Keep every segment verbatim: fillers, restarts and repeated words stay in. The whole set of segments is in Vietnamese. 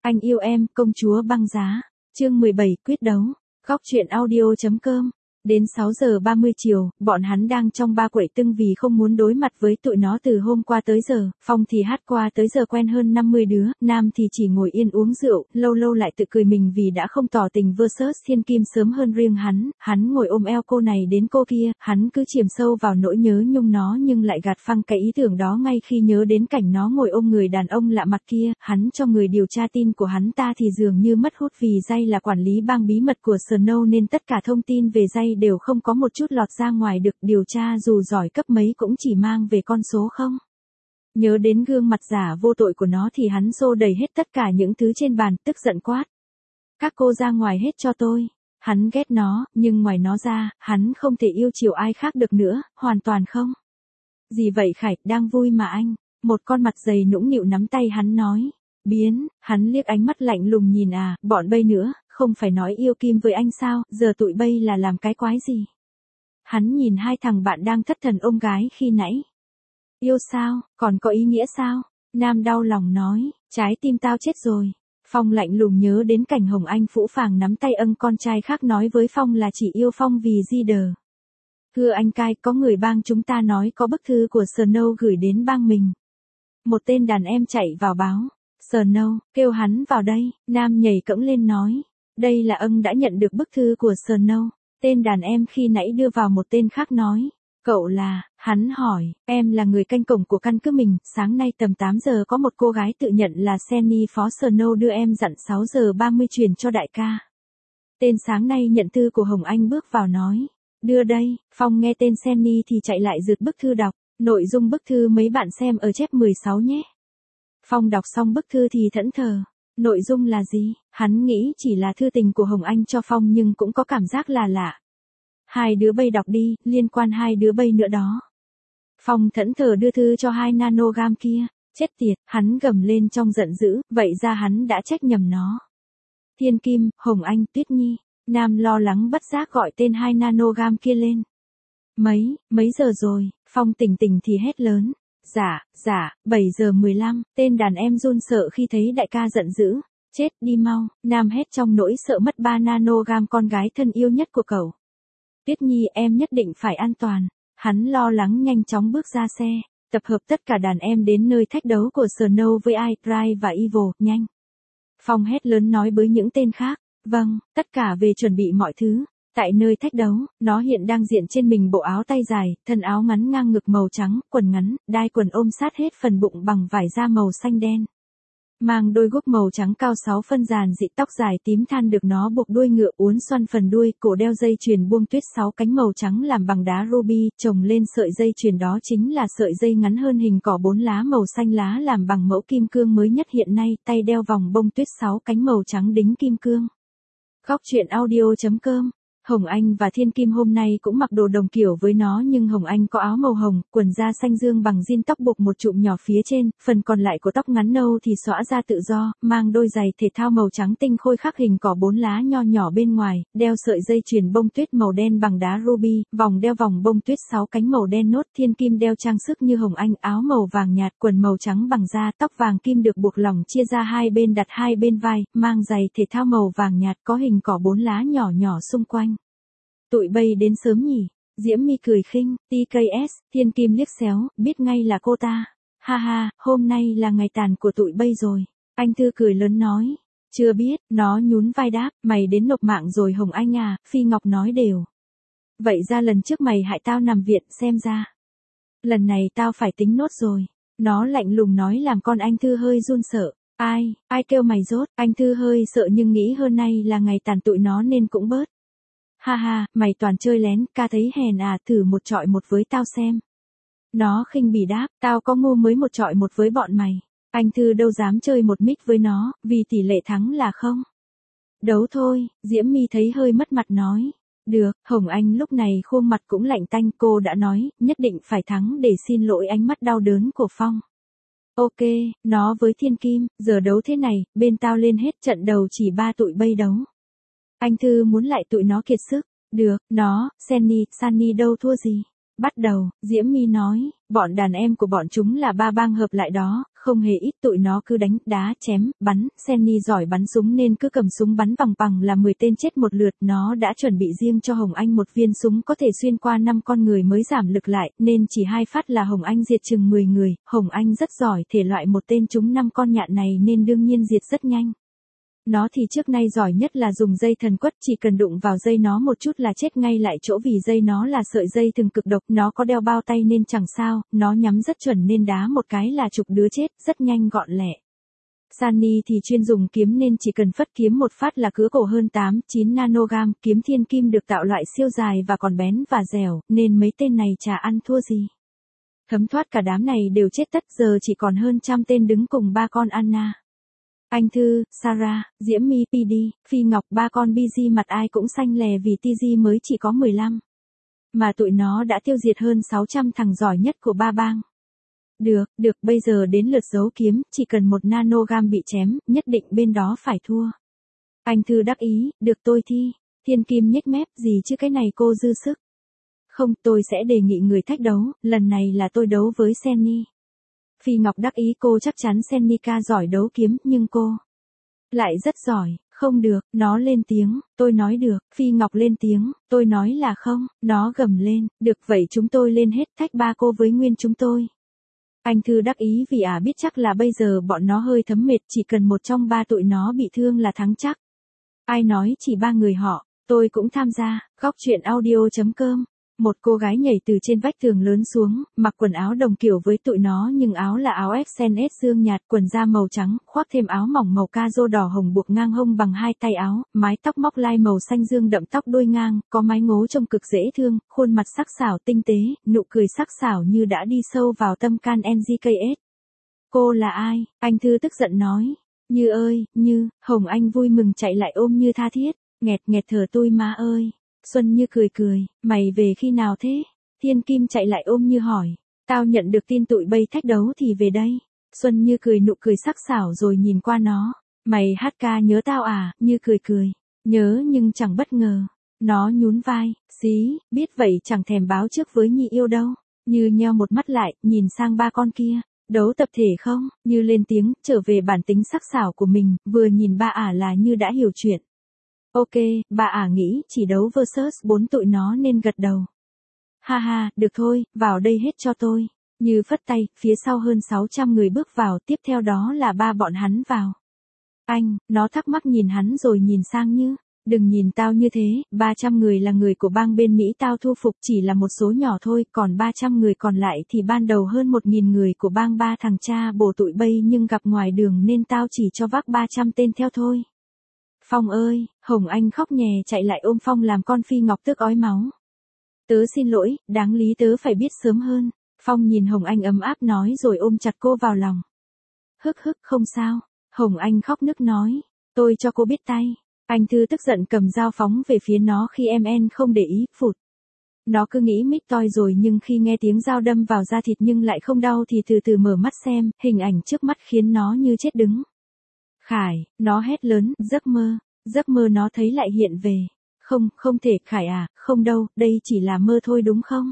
Anh yêu em, công chúa băng giá. Chương mười bảy, quyết đấu. Góc truyện audio chấm com. Đến sáu giờ ba mươi chiều, bọn hắn đang trong ba quậy tưng vì không muốn đối mặt với tụi nó từ hôm qua tới giờ. Phong thì hát qua tới giờ quen hơn năm mươi đứa, Nam thì chỉ ngồi yên uống rượu, lâu lâu lại tự cười mình vì đã không tỏ tình versus Thiên Kim sớm hơn riêng hắn. Hắn ngồi ôm eo cô này đến cô kia, hắn cứ chìm sâu vào nỗi nhớ nhung nó nhưng lại gạt phăng cái ý tưởng đó ngay khi nhớ đến cảnh nó ngồi ôm người đàn ông lạ mặt kia. Hắn cho người điều tra tin của hắn ta thì dường như mất hút vì Jay là quản lý bang bí mật của Snow nên tất cả thông tin về Jay đều không có một chút lọt ra ngoài được. Điều tra dù giỏi cấp mấy cũng chỉ mang về con số không. Nhớ đến gương mặt giả vô tội của nó thì hắn xô đầy hết tất cả những thứ trên bàn, tức giận quát. Các cô ra ngoài hết cho tôi. Hắn ghét nó, nhưng ngoài nó ra, hắn không thể yêu chiều ai khác được nữa, hoàn toàn không. Gì vậy Khải, đang vui mà anh. Một con mặt dày nũng nịu nắm tay hắn nói. Biến, hắn liếc ánh mắt lạnh lùng nhìn à, bọn bây nữa, không phải nói yêu Kim với anh sao, giờ tụi bây là làm cái quái gì. Hắn nhìn hai thằng bạn đang thất thần ôm gái khi nãy. Yêu sao, còn có ý nghĩa sao? Nam đau lòng nói, trái tim tao chết rồi. Phong lạnh lùng nhớ đến cảnh Hồng Anh phũ phàng nắm tay ân con trai khác nói với Phong là chỉ yêu Phong vì di đờ. Thưa anh cai, có người bang chúng ta nói có bức thư của Snow gửi đến bang mình. Một tên đàn em chạy vào báo. Snow, kêu hắn vào đây. Nam nhảy cẫng lên nói. Đây là ân đã nhận được bức thư của Snow. Tên đàn em khi nãy đưa vào một tên khác nói. Cậu là, hắn hỏi, em là người canh cổng của căn cứ mình, sáng nay tầm tám giờ có một cô gái tự nhận là Senny phó Snow đưa em dặn sáu giờ ba mươi truyền cho đại ca. Tên sáng nay nhận thư của Hồng Anh bước vào nói. Đưa đây, Phong nghe tên Senny thì chạy lại rượt bức thư đọc, nội dung bức thư mấy bạn xem ở chép mười sáu nhé. Phong đọc xong bức thư thì thẫn thờ. Nội dung là gì? Hắn nghĩ chỉ là thư tình của Hồng Anh cho Phong nhưng cũng có cảm giác là lạ. Hai đứa bây đọc đi, liên quan hai đứa bây nữa đó. Phong thẫn thờ đưa thư cho hai nanogam kia. Chết tiệt, hắn gầm lên trong giận dữ, vậy ra hắn đã trách nhầm nó. Thiên Kim, Hồng Anh, Tuyết Nhi. Nam lo lắng bất giác gọi tên hai nanogam kia lên. Mấy, mấy giờ rồi? Phong tỉnh tỉnh thì hét lớn. Dạ, dạ, bảy giờ mười lăm, tên đàn em run sợ khi thấy đại ca giận dữ. Chết đi mau, Nam hét trong nỗi sợ mất ba nanogam con gái thân yêu nhất của cậu. Tuyết Nhi em nhất định phải an toàn. Hắn lo lắng nhanh chóng bước ra xe, tập hợp tất cả đàn em đến nơi thách đấu của Snow với ai, Rai và Evil, nhanh. Phong hét lớn nói với những tên khác. Vâng, tất cả về chuẩn bị mọi thứ. Tại nơi thách đấu, nó hiện đang diện trên mình bộ áo tay dài, thân áo ngắn ngang ngực màu trắng, quần ngắn, đai quần ôm sát hết phần bụng bằng vải da màu xanh đen. Mang đôi guốc màu trắng cao sáu phân dàn dị, tóc dài tím than được nó buộc đuôi ngựa uốn xoăn phần đuôi, cổ đeo dây chuyền buông tuyết sáu cánh màu trắng làm bằng đá ruby, chồng lên sợi dây chuyền đó chính là sợi dây ngắn hơn hình cỏ bốn lá màu xanh lá làm bằng mẫu kim cương mới nhất hiện nay, tay đeo vòng bông tuyết sáu cánh màu trắng đính kim cương. Góc truyện audio chấm com. Hồng Anh và Thiên Kim hôm nay cũng mặc đồ đồng kiểu với nó nhưng Hồng Anh có áo màu hồng, quần da xanh dương bằng jean, tóc buộc một chụm nhỏ phía trên, phần còn lại của tóc ngắn nâu thì xõa ra tự do, mang đôi giày thể thao màu trắng tinh khôi khắc hình cỏ bốn lá nho nhỏ bên ngoài, đeo sợi dây chuyền bông tuyết màu đen bằng đá ruby, vòng đeo vòng bông tuyết sáu cánh màu đen nốt. Thiên Kim đeo trang sức như Hồng Anh, áo màu vàng nhạt, quần màu trắng bằng da, tóc vàng kim được buộc lỏng chia ra hai bên đặt hai bên vai, mang giày thể thao màu vàng nhạt có hình cỏ bốn lá nhỏ nhỏ xung quanh. Tụi bây đến sớm nhỉ? Diễm My cười khinh. tê ca ét, Thiên Kim liếc xéo, biết ngay là cô ta. Ha ha, hôm nay là ngày tàn của tụi bây rồi. Anh Thư cười lớn nói. Chưa biết, nó nhún vai đáp, mày đến nộp mạng rồi Hồng Anh à, Phi Ngọc nói đều. Vậy ra lần trước mày hại tao nằm viện, xem ra. Lần này tao phải tính nốt rồi. Nó lạnh lùng nói làm con anh Thư hơi run sợ. Ai, ai kêu mày dốt, anh Thư hơi sợ nhưng nghĩ hôm nay là ngày tàn tụi nó nên cũng bớt. Ha ha, mày toàn chơi lén, ca thấy hèn à, thử một trọi một với tao xem. Nó khinh bỉ đáp, tao có ngu mới một trọi một với bọn mày. Anh Thư đâu dám chơi một mic với nó, vì tỷ lệ thắng là không. Đấu thôi, Diễm My thấy hơi mất mặt nói. Được, Hồng Anh lúc này khuôn mặt cũng lạnh tanh, cô đã nói, nhất định phải thắng để xin lỗi ánh mắt đau đớn của Phong. Ok, nó với Thiên Kim, giờ đấu thế này, bên tao lên hết trận đầu chỉ ba tụi bây đấu. Anh Thư muốn lại tụi nó kiệt sức. Được, nó, Senny, Sunny đâu thua gì. Bắt đầu, Diễm My nói, bọn đàn em của bọn chúng là ba bang hợp lại đó, không hề ít, tụi nó cứ đánh, đá, chém, bắn, Senny giỏi bắn súng nên cứ cầm súng bắn vòng vằng là mười tên chết một lượt, nó đã chuẩn bị riêng cho Hồng Anh một viên súng có thể xuyên qua năm con người mới giảm lực lại, nên chỉ hai phát là Hồng Anh diệt chừng mười người, Hồng Anh rất giỏi thể loại một tên trúng năm con nhạn này nên đương nhiên diệt rất nhanh. Nó thì trước nay giỏi nhất là dùng dây thần quất, chỉ cần đụng vào dây nó một chút là chết ngay lại chỗ vì dây nó là sợi dây thường cực độc, nó có đeo bao tay nên chẳng sao, nó nhắm rất chuẩn nên đá một cái là chục đứa chết, rất nhanh gọn lẹ. Sunny thì chuyên dùng kiếm nên chỉ cần phất kiếm một phát là cứa cổ hơn tám chín nanogam, kiếm thiên kim được tạo loại siêu dài và còn bén và dẻo, nên mấy tên này chả ăn thua gì. Thấm thoát cả đám này đều chết tất, giờ chỉ còn hơn trăm tên đứng cùng ba con Anna. Anh Thư, Sarah, Diễm My, pê đê, Phi Ngọc, ba con bê giê mặt ai cũng xanh lè vì tê giê mới chỉ có mười lăm. Mà tụi nó đã tiêu diệt hơn sáu trăm thằng giỏi nhất của ba bang. Được, được, bây giờ đến lượt giấu kiếm, chỉ cần một nanogam bị chém, nhất định bên đó phải thua. Anh Thư đắc ý, được tôi thi. Thiên Kim nhếch mép, gì chứ cái này cô dư sức. Không, tôi sẽ đề nghị người thách đấu, lần này là tôi đấu với Senny. Phi Ngọc đắc ý, cô chắc chắn Sennica giỏi đấu kiếm, nhưng cô lại rất giỏi. Không được, nó lên tiếng, tôi nói được, Phi Ngọc lên tiếng, tôi nói là không, nó gầm lên, được vậy chúng tôi lên hết, thách ba cô với nguyên chúng tôi. Anh Thư đắc ý vì ả à biết chắc là bây giờ bọn nó hơi thấm mệt, chỉ cần một trong ba tụi nó bị thương là thắng chắc. Ai nói chỉ ba người họ, tôi cũng tham gia, góc truyện audio chấm com. Một cô gái nhảy từ trên vách tường lớn xuống, mặc quần áo đồng kiểu với tụi nó nhưng áo là áo ép sen ét dương nhạt, quần da màu trắng, khoác thêm áo mỏng màu ca rô đỏ hồng buộc ngang hông bằng hai tay áo, mái tóc móc lai màu xanh dương đậm tóc đuôi ngang, có mái ngố trông cực dễ thương, khuôn mặt sắc sảo tinh tế, nụ cười sắc sảo như đã đi sâu vào tâm can em giê ca ét. Cô là ai? Anh Thư tức giận nói. Như ơi, Như, Hồng Anh vui mừng chạy lại ôm Như tha thiết, nghẹt nghẹt thở tôi má ơi. Xuân Như cười cười, mày về khi nào thế? Thiên Kim chạy lại ôm Như hỏi, tao nhận được tin tụi bay thách đấu thì về đây. Xuân Như cười nụ cười sắc sảo rồi nhìn qua nó, mày hát ca nhớ tao à? Như cười cười, nhớ nhưng chẳng bất ngờ. Nó nhún vai, xí, biết vậy chẳng thèm báo trước với Nhi yêu đâu. Như nheo một mắt lại, nhìn sang ba con kia, đấu tập thể không? Như lên tiếng, trở về bản tính sắc sảo của mình, vừa nhìn ba ả là Như đã hiểu chuyện. Ok, bà ả nghĩ chỉ đấu versus bốn tụi nó nên gật đầu. Ha ha, được thôi, vào đây hết cho tôi. Như phất tay, phía sau hơn sáu trăm người bước vào, tiếp theo đó là ba bọn hắn vào. Anh, nó thắc mắc nhìn hắn rồi nhìn sang Như. Đừng nhìn tao như thế, ba trăm người là người của bang bên Mỹ tao thu phục chỉ là một số nhỏ thôi, còn ba trăm người còn lại thì ban đầu hơn một nghìn người của bang ba thằng cha bồ tụi bay nhưng gặp ngoài đường nên tao chỉ cho vác ba trăm tên theo thôi. Phong ơi, Hồng Anh khóc nhè chạy lại ôm Phong làm con Phi Ngọc tức ói máu. Tớ xin lỗi, đáng lý tớ phải biết sớm hơn. Phong nhìn Hồng Anh ấm áp nói rồi ôm chặt cô vào lòng. Hức hức không sao, Hồng Anh khóc nức nói, tôi cho cô biết tay. Anh Thư tức giận cầm dao phóng về phía nó khi em en không để ý, phụt. Nó cứ nghĩ mít toi rồi nhưng khi nghe tiếng dao đâm vào da thịt nhưng lại không đau thì từ từ mở mắt xem, hình ảnh trước mắt khiến nó như chết đứng. Khải, nó hét lớn, giấc mơ, giấc mơ nó thấy lại hiện về. Không, không thể, Khải à, không đâu, đây chỉ là mơ thôi đúng không?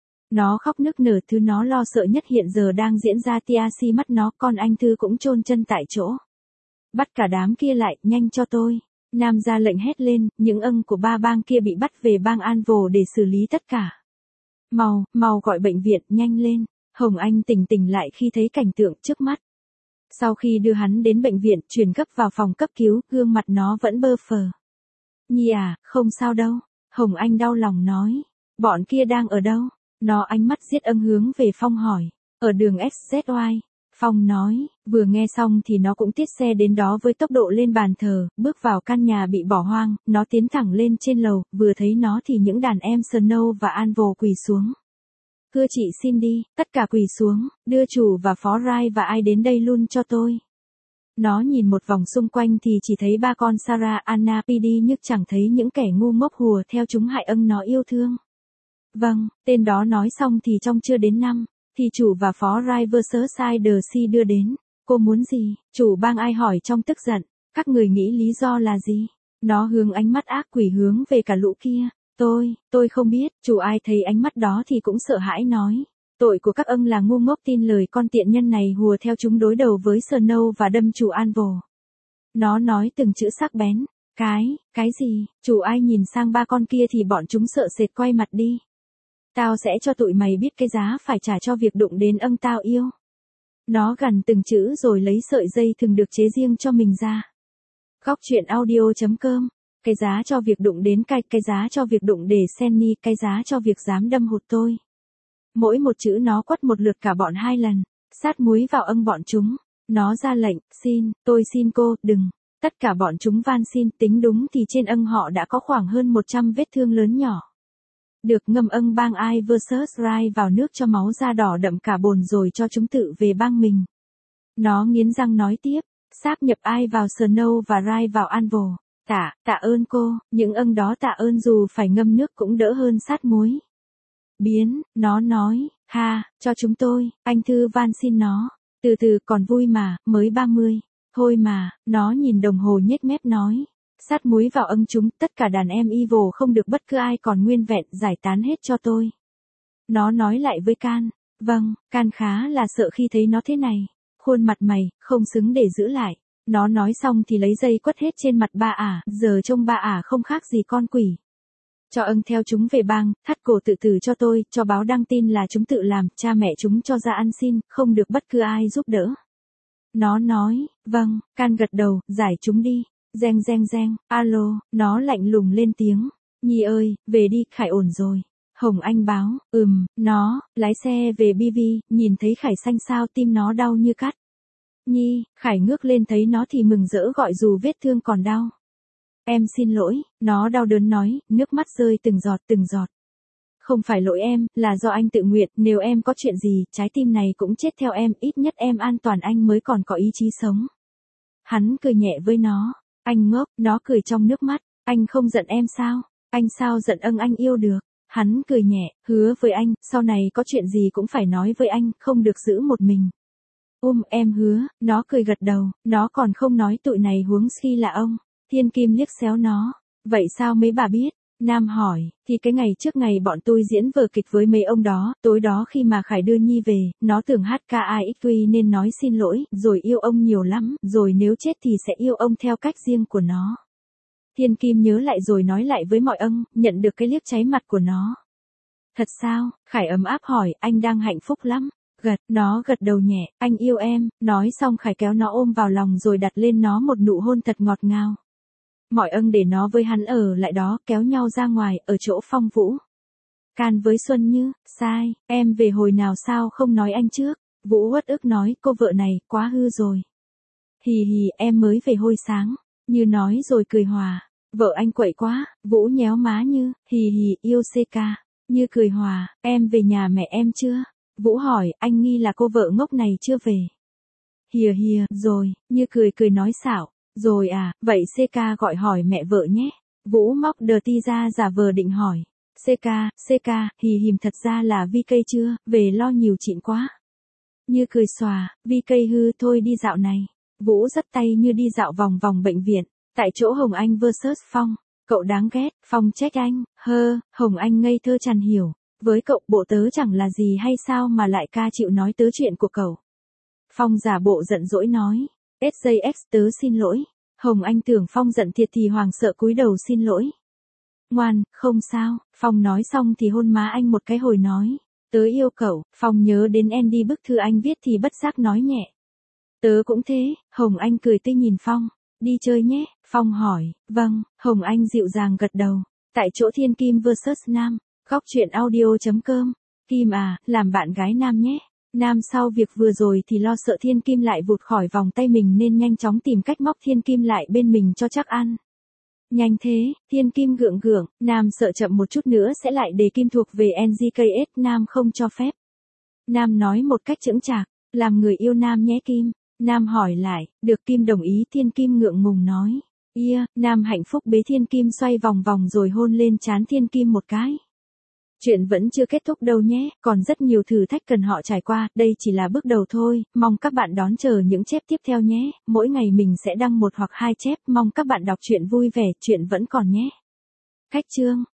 Nó khóc nức nở, thứ nó lo sợ nhất hiện giờ đang diễn ra tia si mắt nó, con anh Thư cũng chôn chân tại chỗ. Bắt cả đám kia lại, nhanh cho tôi. Nam ra lệnh hét lên, những âng của ba bang kia bị bắt về bang An Vồ để xử lý tất cả. Mau, mau gọi bệnh viện, nhanh lên. Hồng Anh tỉnh tỉnh lại khi thấy cảnh tượng trước mắt. Sau khi đưa hắn đến bệnh viện, chuyển gấp vào phòng cấp cứu, gương mặt nó vẫn bơ phờ. Nhi à, không sao đâu. Hồng Anh đau lòng nói. Bọn kia đang ở đâu? Nó ánh mắt giết âng hướng về Phong hỏi. Ở đường ét dét oai. Phong nói, vừa nghe xong thì nó cũng tiết xe đến đó với tốc độ lên bàn thờ, bước vào căn nhà bị bỏ hoang, nó tiến thẳng lên trên lầu, vừa thấy nó thì những đàn em Snow và Anvil quỳ xuống. Thưa chị xin đi, tất cả quỳ xuống, đưa chủ và phó Rai và ai đến đây luôn cho tôi. Nó nhìn một vòng xung quanh thì chỉ thấy ba con Sarah, Anna, pê đê nhưng chẳng thấy những kẻ ngu ngốc hùa theo chúng hại âng nó yêu thương. Vâng, tên đó nói xong thì trong chưa đến năm. Thì chủ và phó Rai versus Side C đưa đến. Cô muốn gì? Chủ bang ai hỏi trong tức giận. Các người nghĩ lý do là gì? Nó hướng ánh mắt ác quỷ hướng về cả lũ kia. Tôi, tôi không biết. Chủ ai thấy ánh mắt đó thì cũng sợ hãi nói. Tội của các âng là ngu ngốc tin lời con tiện nhân này hùa theo chúng đối đầu với Snow và đâm chủ Anvil. Nó nói từng chữ sắc bén. Cái, cái gì, chủ ai nhìn sang ba con kia thì bọn chúng sợ sệt quay mặt đi. Tao sẽ cho tụi mày biết cái giá phải trả cho việc đụng đến âng tao yêu. Nó gằn từng chữ rồi lấy sợi dây thường được chế riêng cho mình ra. Góc truyện audio chấm com. Cái giá cho việc đụng đến cái, cái giá cho việc đụng để Senny, cái giá cho việc dám đâm hụt tôi. Mỗi một chữ nó quất một lượt cả bọn hai lần, sát muối vào âng bọn chúng. Nó ra lệnh, xin, tôi xin cô, đừng. Tất cả bọn chúng van xin, tính đúng thì trên âng họ đã có khoảng hơn một trăm vết thương lớn nhỏ. Được ngâm âng bang I versus Rai vào nước cho máu da đỏ đậm cả bồn rồi cho chúng tự về bang mình. Nó nghiến răng nói tiếp, sáp nhập ai vào Snow và Rai vào Anvil. Tạ, tạ ơn cô, những âng đó tạ ơn dù phải ngâm nước cũng đỡ hơn sát muối. Biến, nó nói, ha, cho chúng tôi, anh Thư van xin nó. Từ từ còn vui mà, mới ba mươi. Thôi mà, nó nhìn đồng hồ nhếch mép nói. Sát muối vào âng chúng, tất cả đàn em evil không được bất cứ ai còn nguyên vẹn, giải tán hết cho tôi. Nó nói lại với Can. Vâng, Can khá là sợ khi thấy nó thế này. Khuôn mặt mày, không xứng để giữ lại. Nó nói xong thì lấy dây quất hết trên mặt ba ả, giờ trông ba ả không khác gì con quỷ. Cho âng theo chúng về bang, thắt cổ tự tử cho tôi, cho báo đăng tin là chúng tự làm, cha mẹ chúng cho ra ăn xin, không được bất cứ ai giúp đỡ. Nó nói, vâng, Can gật đầu, giải chúng đi. Reng reng reng, alo, nó lạnh lùng lên tiếng. Nhi ơi, về đi, Khải ổn rồi. Hồng Anh báo, ừm, nó, lái xe về bê vê, nhìn thấy Khải xanh xao tim nó đau như cắt. Nhi, Khải ngước lên thấy nó thì mừng rỡ gọi dù vết thương còn đau. Em xin lỗi, nó đau đớn nói, nước mắt rơi từng giọt từng giọt. Không phải lỗi em, là do anh tự nguyện, nếu em có chuyện gì, trái tim này cũng chết theo em, ít nhất em an toàn anh mới còn có ý chí sống. Hắn cười nhẹ với nó. Anh ngốc, nó cười trong nước mắt, anh không giận em sao? Anh sao giận âng anh yêu được? Hắn cười nhẹ, hứa với anh, sau này có chuyện gì cũng phải nói với anh, không được giữ một mình. Um, em hứa, nó cười gật đầu, nó còn không nói tụi này huống khi là ông. Thiên Kim liếc xéo nó, vậy sao mấy bà biết? Nam hỏi, thì cái ngày trước ngày bọn tôi diễn vở kịch với mấy ông đó, tối đó khi mà Khải đưa Nhi về, nó tưởng hát ca i ích quy nên nói xin lỗi, rồi yêu ông nhiều lắm, rồi nếu chết thì sẽ yêu ông theo cách riêng của nó. Thiên Kim nhớ lại rồi nói lại với mọi âng, nhận được cái liếc cháy mặt của nó. Thật sao? Khải ấm áp hỏi, anh đang hạnh phúc lắm. Gật, nó gật đầu nhẹ, anh yêu em, nói xong Khải kéo nó ôm vào lòng rồi đặt lên nó một nụ hôn thật ngọt ngào. Mọi âng để nó với hắn ở lại đó, kéo nhau ra ngoài, ở chỗ Phong Vũ. Can với Xuân Như, sai, em về hồi nào sao không nói anh trước. Vũ uất ức nói, cô vợ này, quá hư rồi. Hì hì, em mới về hồi sáng. Như nói rồi cười hòa. Vợ anh quậy quá, Vũ nhéo má Như, hì hì, yêu xê ca. Như cười hòa, em về nhà mẹ em chưa? Vũ hỏi, anh nghi là cô vợ ngốc này chưa về. Hìa hìa, rồi, Như cười cười nói xảo. Rồi à, vậy xê ca gọi hỏi mẹ vợ nhé. Vũ móc đờ ti ra giả vờ định hỏi. xê ca, xê ca, hì hìm thật ra là vi cây chưa, về lo nhiều chuyện quá. Như cười xòa, vi cây hư thôi đi dạo này. Vũ dắt tay Như đi dạo vòng vòng bệnh viện. Tại chỗ Hồng Anh versus Phong. Cậu đáng ghét, Phong trách anh, hơ, Hồng Anh ngây thơ chằn hiểu. Với cậu bộ tớ chẳng là gì hay sao mà lại ca chịu nói tớ chuyện của cậu. Phong giả bộ giận dỗi nói. ét gi ích tớ xin lỗi. Hồng Anh tưởng Phong giận thiệt thì hoảng sợ cúi đầu xin lỗi. Ngoan, không sao, Phong nói xong thì hôn má anh một cái hồi nói. Tớ yêu cậu, Phong nhớ đến Andy bức thư anh viết thì bất giác nói nhẹ. Tớ cũng thế, Hồng Anh cười tươi nhìn Phong. Đi chơi nhé, Phong hỏi, vâng, Hồng Anh dịu dàng gật đầu. Tại chỗ Thiên Kim versus Nam, góc truyện audio chấm com. Kim à, làm bạn gái Nam nhé. Nam sau việc vừa rồi thì lo sợ Thiên Kim lại vụt khỏi vòng tay mình nên nhanh chóng tìm cách móc Thiên Kim lại bên mình cho chắc ăn. Nhanh thế, Thiên Kim gượng gượng, Nam sợ chậm một chút nữa sẽ lại để Kim thuộc về en giê ca ét, Nam không cho phép. Nam nói một cách chững chạc, làm người yêu Nam nhé Kim. Nam hỏi lại, được Kim đồng ý. Thiên Kim ngượng ngùng nói. Yeah, Nam hạnh phúc bế Thiên Kim xoay vòng vòng rồi hôn lên trán Thiên Kim một cái. Chuyện vẫn chưa kết thúc đâu nhé, còn rất nhiều thử thách cần họ trải qua, đây chỉ là bước đầu thôi, mong các bạn đón chờ những chép tiếp theo nhé, mỗi ngày mình sẽ đăng một hoặc hai chép, mong các bạn đọc truyện vui vẻ, chuyện vẫn còn nhé. Cách chương